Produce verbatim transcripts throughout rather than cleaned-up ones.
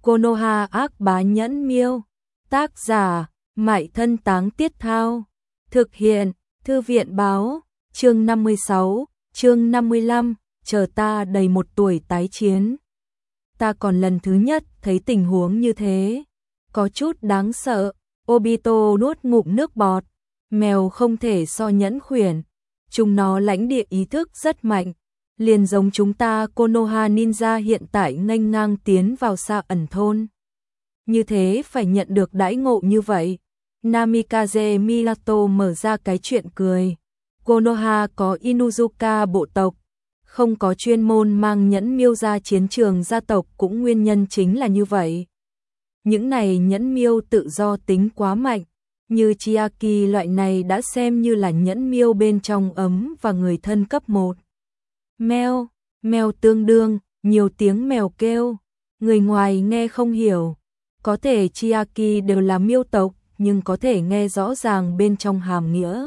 Konoha ác bá nhẫn miêu. Tác giả, Mại Thân Táng Tiết Thao. Thực hiện, Thư viện báo. Chương năm mươi sáu, chương năm mươi lăm, chờ ta đầy một tuổi tái chiến. Ta còn lần thứ nhất thấy tình huống như thế. Có chút đáng sợ. Obito nuốt ngụm nước bọt. Mèo không thể so nhẫn khuyển. Chúng nó lãnh địa ý thức rất mạnh. Liền giống chúng ta Konoha Ninja hiện tại nghênh ngang tiến vào xa ẩn thôn. Như thế phải nhận được đãi ngộ như vậy. Namikaze Minato mở ra cái chuyện cười. Konoha có Inuzuka bộ tộc. Không có chuyên môn mang nhẫn miêu ra chiến trường gia tộc cũng nguyên nhân chính là như vậy. Những này nhẫn miêu tự do tính quá mạnh. Như Chiaki loại này đã xem như là nhẫn miêu bên trong ấm và người thân cấp một. Mèo, mèo tương đương, nhiều tiếng mèo kêu. Người ngoài nghe không hiểu. Có thể Chiaki đều là miêu tộc, nhưng có thể nghe rõ ràng bên trong hàm nghĩa.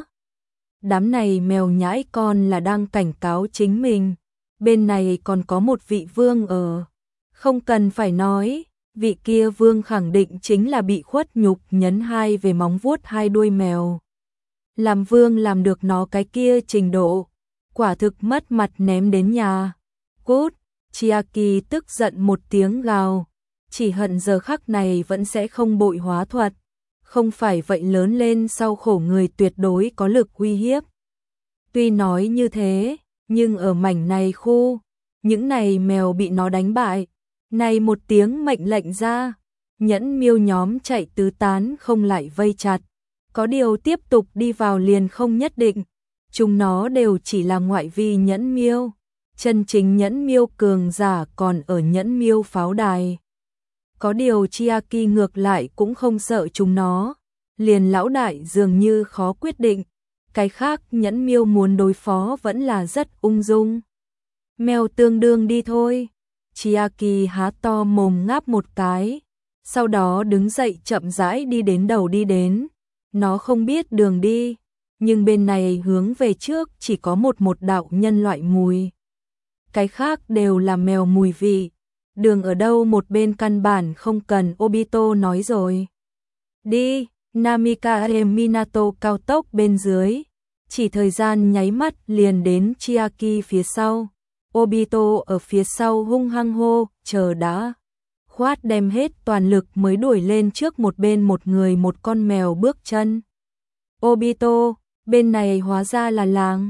Đám này mèo nhãi con là đang cảnh cáo chính mình. Bên này còn có một vị vương ở. Không cần phải nói, vị kia vương khẳng định chính là bị khuất nhục nhấn hai về móng vuốt hai đuôi mèo. Làm vương làm được nó cái kia trình độ. Quả thực mất mặt ném đến nhà. Cút, Chiaki tức giận một tiếng gào. Chỉ hận giờ khắc này vẫn sẽ không bội hóa thuật. Không phải vậy lớn lên sau khổ người tuyệt đối có lực uy hiếp. Tuy nói như thế, nhưng ở mảnh này khu, những này mèo bị nó đánh bại. Này một tiếng mệnh lệnh ra, nhẫn miêu nhóm chạy tứ tán không lại vây chặt. Có điều tiếp tục đi vào liền không nhất định. Chúng nó đều chỉ là ngoại vi nhẫn miêu. Chân chính nhẫn miêu cường giả còn ở nhẫn miêu pháo đài. Có điều Chiaki ngược lại cũng không sợ chúng nó. Liền lão đại dường như khó quyết định. Cái khác nhẫn miêu muốn đối phó vẫn là rất ung dung. Mèo tương đương đi thôi. Chiaki há to mồm ngáp một cái. Sau đó đứng dậy chậm rãi đi đến đầu đi đến. Nó không biết đường đi. Nhưng bên này hướng về trước chỉ có một một đạo nhân loại mùi. Cái khác đều là mèo mùi vị. Đường ở đâu một bên căn bản không cần Obito nói rồi. Đi, Namikaze Minato cao tốc bên dưới. Chỉ thời gian nháy mắt liền đến Chiaki phía sau. Obito ở phía sau hung hăng hô, chờ đã. Khoát đem hết toàn lực mới đuổi lên trước một bên một người một con mèo bước chân. Obito, bên này hóa ra là làng.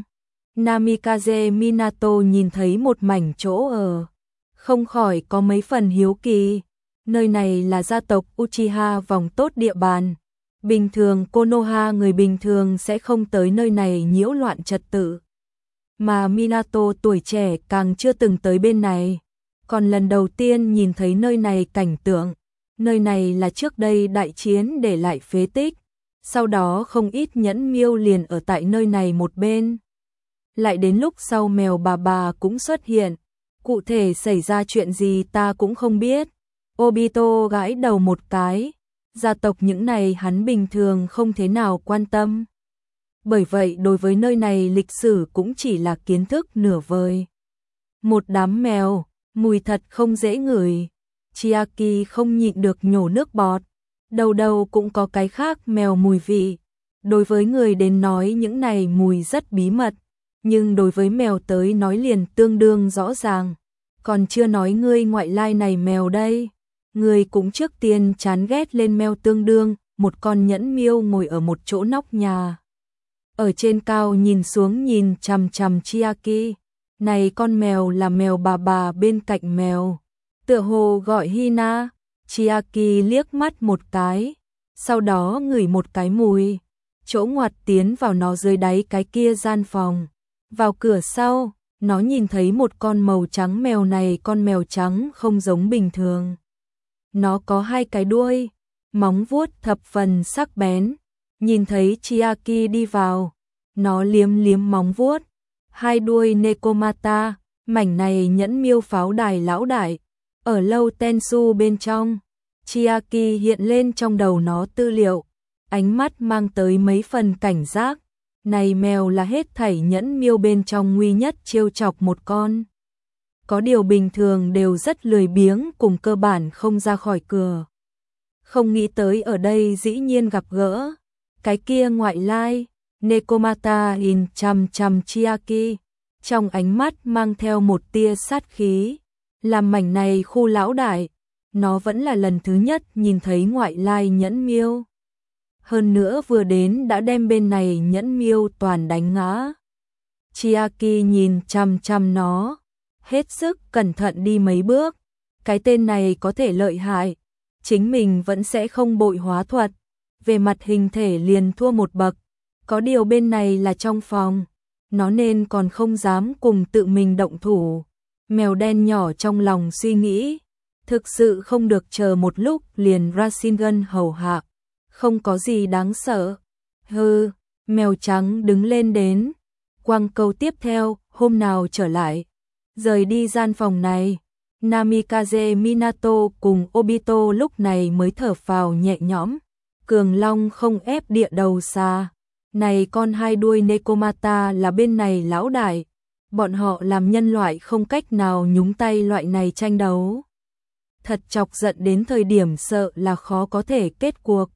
Namikaze Minato nhìn thấy một mảnh chỗ ở. Không khỏi có mấy phần hiếu kỳ. Nơi này là gia tộc Uchiha vòng tốt địa bàn. Bình thường Konoha người bình thường sẽ không tới nơi này nhiễu loạn trật tự. Mà Minato tuổi trẻ càng chưa từng tới bên này. Còn lần đầu tiên nhìn thấy nơi này cảnh tượng. Nơi này là trước đây đại chiến để lại phế tích. Sau đó không ít nhẫn miêu liền ở tại nơi này một bên. Lại đến lúc sau mèo bà bà cũng xuất hiện. Cụ thể xảy ra chuyện gì ta cũng không biết. Obito gãi đầu một cái. Gia tộc những này hắn bình thường không thế nào quan tâm. Bởi vậy đối với nơi này lịch sử cũng chỉ là kiến thức nửa vời. Một đám mèo, mùi thật không dễ ngửi. Chiaki không nhịn được nhổ nước bọt. Đầu đầu cũng có cái khác mèo mùi vị. Đối với người đến nói những này mùi rất bí mật. Nhưng đối với mèo tới nói liền tương đương rõ ràng. Còn chưa nói ngươi ngoại lai này mèo đây. Ngươi cũng trước tiên chán ghét lên mèo tương đương. Một con nhẫn miêu ngồi ở một chỗ nóc nhà. Ở trên cao nhìn xuống nhìn chằm chằm Chiaki. Này con mèo là mèo bà bà bên cạnh mèo. Tựa hồ gọi Hina. Chiaki liếc mắt một cái. Sau đó ngửi một cái mùi. Chỗ ngoặt tiến vào nó dưới đáy cái kia gian phòng. Vào cửa sau, nó nhìn thấy một con màu trắng mèo này. Con mèo trắng không giống bình thường. Nó có hai cái đuôi. Móng vuốt thập phần sắc bén. Nhìn thấy Chiaki đi vào. Nó liếm liếm móng vuốt. Hai đuôi Nekomata. Mảnh này nhẫn miêu pháo đài lão đại. Ở lâu Tensu bên trong. Chiaki hiện lên trong đầu nó tư liệu. Ánh mắt mang tới mấy phần cảnh giác. Này mèo là hết thảy nhẫn miêu bên trong nguy nhất trêu chọc một con. có điều bình thường đều rất lười biếng cùng cơ bản không ra khỏi cửa. Không nghĩ tới ở đây dĩ nhiên gặp gỡ cái kia ngoại lai, Nekomata in chăm chăm Chiaki, trong ánh mắt mang theo một tia sát khí, làm mảnh này khu lão đại, nó vẫn là lần thứ nhất nhìn thấy ngoại lai nhẫn miêu. Hơn nữa vừa đến đã đem bên này nhẫn miêu toàn đánh ngã. Chiaki nhìn chăm chăm nó, hết sức cẩn thận đi mấy bước, cái tên này có thể lợi hại, chính mình vẫn sẽ không bội hóa thuật, về mặt hình thể liền thua một bậc, có điều bên này là trong phòng, nó nên còn không dám cùng tự mình động thủ. Mèo đen nhỏ trong lòng suy nghĩ, thực sự không được chờ một lúc liền Rasengan hầu hạ, không có gì đáng sợ. Hừ, mèo trắng đứng lên đến, quăng câu tiếp theo, hôm nào trở lại, rời đi gian phòng này. Namikaze Minato cùng Obito lúc này mới thở phào nhẹ nhõm, Cường Long không ép địa đầu xa. Này con hai đuôi Nekomata là bên này lão đại, bọn họ làm nhân loại không cách nào nhúng tay loại này tranh đấu. Thật chọc giận đến thời điểm sợ là khó có thể kết cuộc.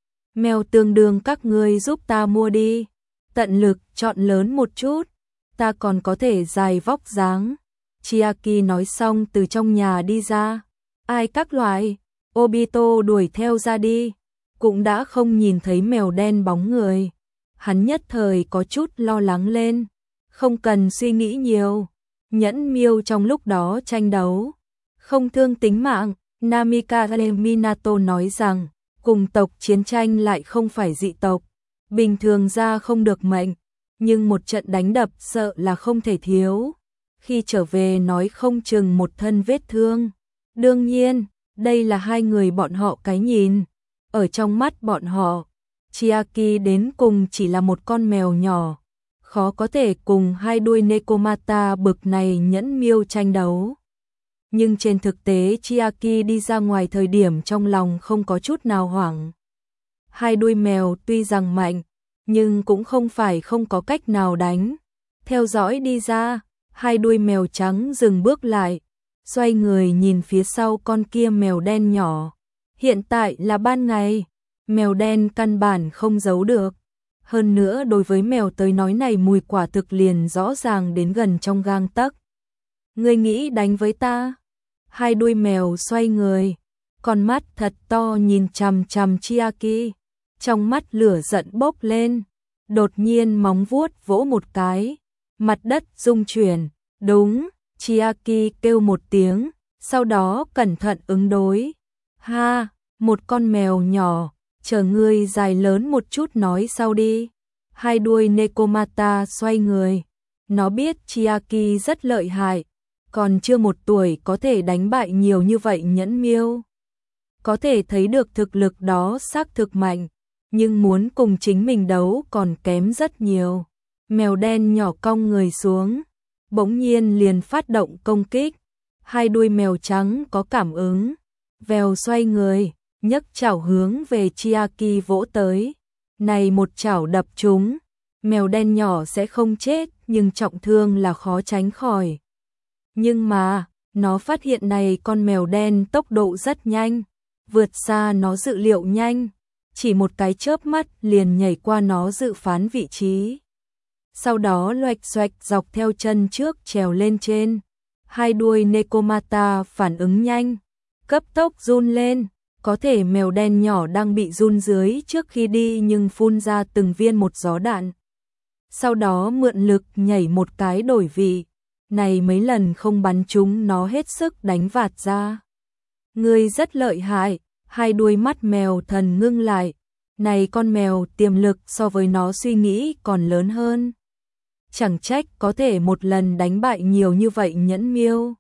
Mèo tương đương các ngươi giúp ta mua đi, tận lực chọn lớn một chút, ta còn có thể dài vóc dáng. Chiaki nói xong từ trong nhà đi ra. Ai các loại? Obito đuổi theo ra đi, cũng đã không nhìn thấy mèo đen bóng người. Hắn nhất thời có chút lo lắng lên, không cần suy nghĩ nhiều. Nhẫn miêu trong lúc đó tranh đấu, không thương tính mạng. Namikaze Minato nói rằng, cùng tộc chiến tranh lại không phải dị tộc, bình thường ra không được mệnh, nhưng một trận đánh đập sợ là không thể thiếu. Khi trở về nói không chừng một thân vết thương. Đương nhiên, đây là hai người bọn họ cái nhìn. Ở trong mắt bọn họ, Chiaki đến cùng chỉ là một con mèo nhỏ, khó có thể cùng hai đuôi Nekomata bực này nhẫn miêu tranh đấu. Nhưng trên thực tế Chiaki đi ra ngoài thời điểm trong lòng không có chút nào hoảng. Hai đuôi mèo tuy rằng mạnh, nhưng cũng không phải không có cách nào đánh. Theo dõi đi ra, hai đuôi mèo trắng dừng bước lại, xoay người nhìn phía sau con kia mèo đen nhỏ. Hiện tại là ban ngày, mèo đen căn bản không giấu được. Hơn nữa đối với mèo tới nói này mùi quả thực liền rõ ràng đến gần trong gang tấc. Ngươi nghĩ đánh với ta? Hai đuôi mèo xoay người, con mắt thật to nhìn chằm chằm Chiaki, trong mắt lửa giận bốc lên, đột nhiên móng vuốt vỗ một cái, mặt đất rung chuyển. Đúng, Chiaki kêu một tiếng, sau đó cẩn thận ứng đối. Ha, một con mèo nhỏ, chờ ngươi dài lớn một chút nói sau đi. Hai đuôi Nekomata xoay người, nó biết Chiaki rất lợi hại, còn chưa một tuổi có thể đánh bại nhiều như vậy nhẫn miêu. Có thể thấy được thực lực đó xác thực mạnh, nhưng muốn cùng chính mình đấu còn kém rất nhiều. Mèo đen nhỏ cong người xuống, bỗng nhiên liền phát động công kích. Hai đuôi mèo trắng có cảm ứng, vèo xoay người, nhấc chảo hướng về Chiaki vỗ tới. Này một chảo đập trúng, mèo đen nhỏ sẽ không chết, nhưng trọng thương là khó tránh khỏi. Nhưng mà, nó phát hiện này con mèo đen tốc độ rất nhanh, vượt xa nó dự liệu nhanh, chỉ một cái chớp mắt liền nhảy qua nó dự phán vị trí. Sau đó loạch xoạch dọc theo chân trước trèo lên trên. Hai đuôi Nekomata phản ứng nhanh, cấp tốc run lên, có thể mèo đen nhỏ đang bị run dưới trước khi đi nhưng phun ra từng viên một gió đạn. Sau đó mượn lực nhảy một cái đổi vị, này mấy lần không bắn trúng nó hết sức đánh vạt ra. Ngươi rất lợi hại, hai đuôi mắt mèo thần ngưng lại, này con mèo tiềm lực so với nó suy nghĩ còn lớn hơn. Chẳng trách có thể một lần đánh bại nhiều như vậy nhẫn miêu.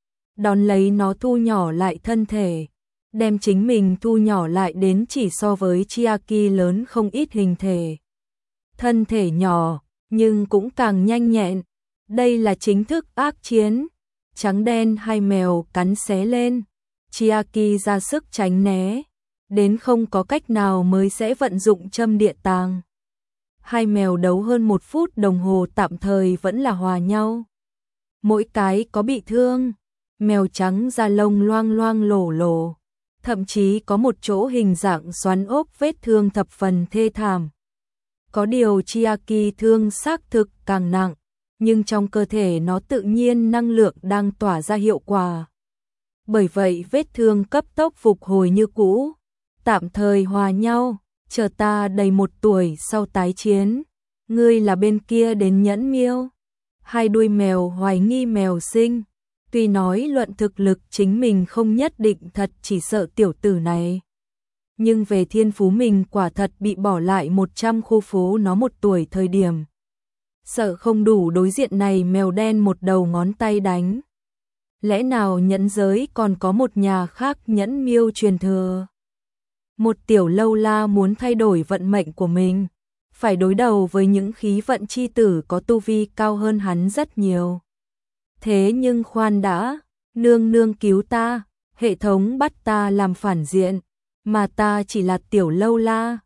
Đón lấy nó thu nhỏ lại thân thể, đem chính mình thu nhỏ lại đến chỉ so với Chiaki lớn không ít hình thể. Thân thể nhỏ, nhưng cũng càng nhanh nhẹn. Đây là chính thức ác chiến. Trắng đen hai mèo cắn xé lên. Chiaki ra sức tránh né, đến không có cách nào mới sẽ vận dụng châm địa tàng. Hai mèo đấu hơn một phút đồng hồ tạm thời vẫn là hòa nhau. mỗi cái có bị thương, mèo trắng da lông loang loang lổ lổ, thậm chí có một chỗ hình dạng xoắn ốc, vết thương thập phần thê thảm. Có điều Chiaki thương xác thực càng nặng, nhưng trong cơ thể nó tự nhiên năng lượng đang tỏa ra hiệu quả. Bởi vậy vết thương cấp tốc phục hồi như cũ, tạm thời hòa nhau, chờ ta đầy một tuổi sau tái chiến. Ngươi là bên kia đến Nhẫn Miêu. Hai đuôi mèo hoài nghi mèo sinh, tuy nói luận thực lực chính mình không nhất định thật chỉ sợ tiểu tử này. Nhưng về thiên phú mình quả thật bị bỏ lại một trăm khu phố nó một tuổi thời điểm. Sợ không đủ đối diện này mèo đen một đầu ngón tay đánh. Lẽ nào nhẫn giới còn có một nhà khác Nhẫn Miêu truyền thừa? Một tiểu lâu la muốn thay đổi vận mệnh của mình, phải đối đầu với những khí vận chi tử có tu vi cao hơn hắn rất nhiều. Thế nhưng khoan đã, nương nương cứu ta, hệ thống bắt ta làm phản diện, mà ta chỉ là tiểu lâu la,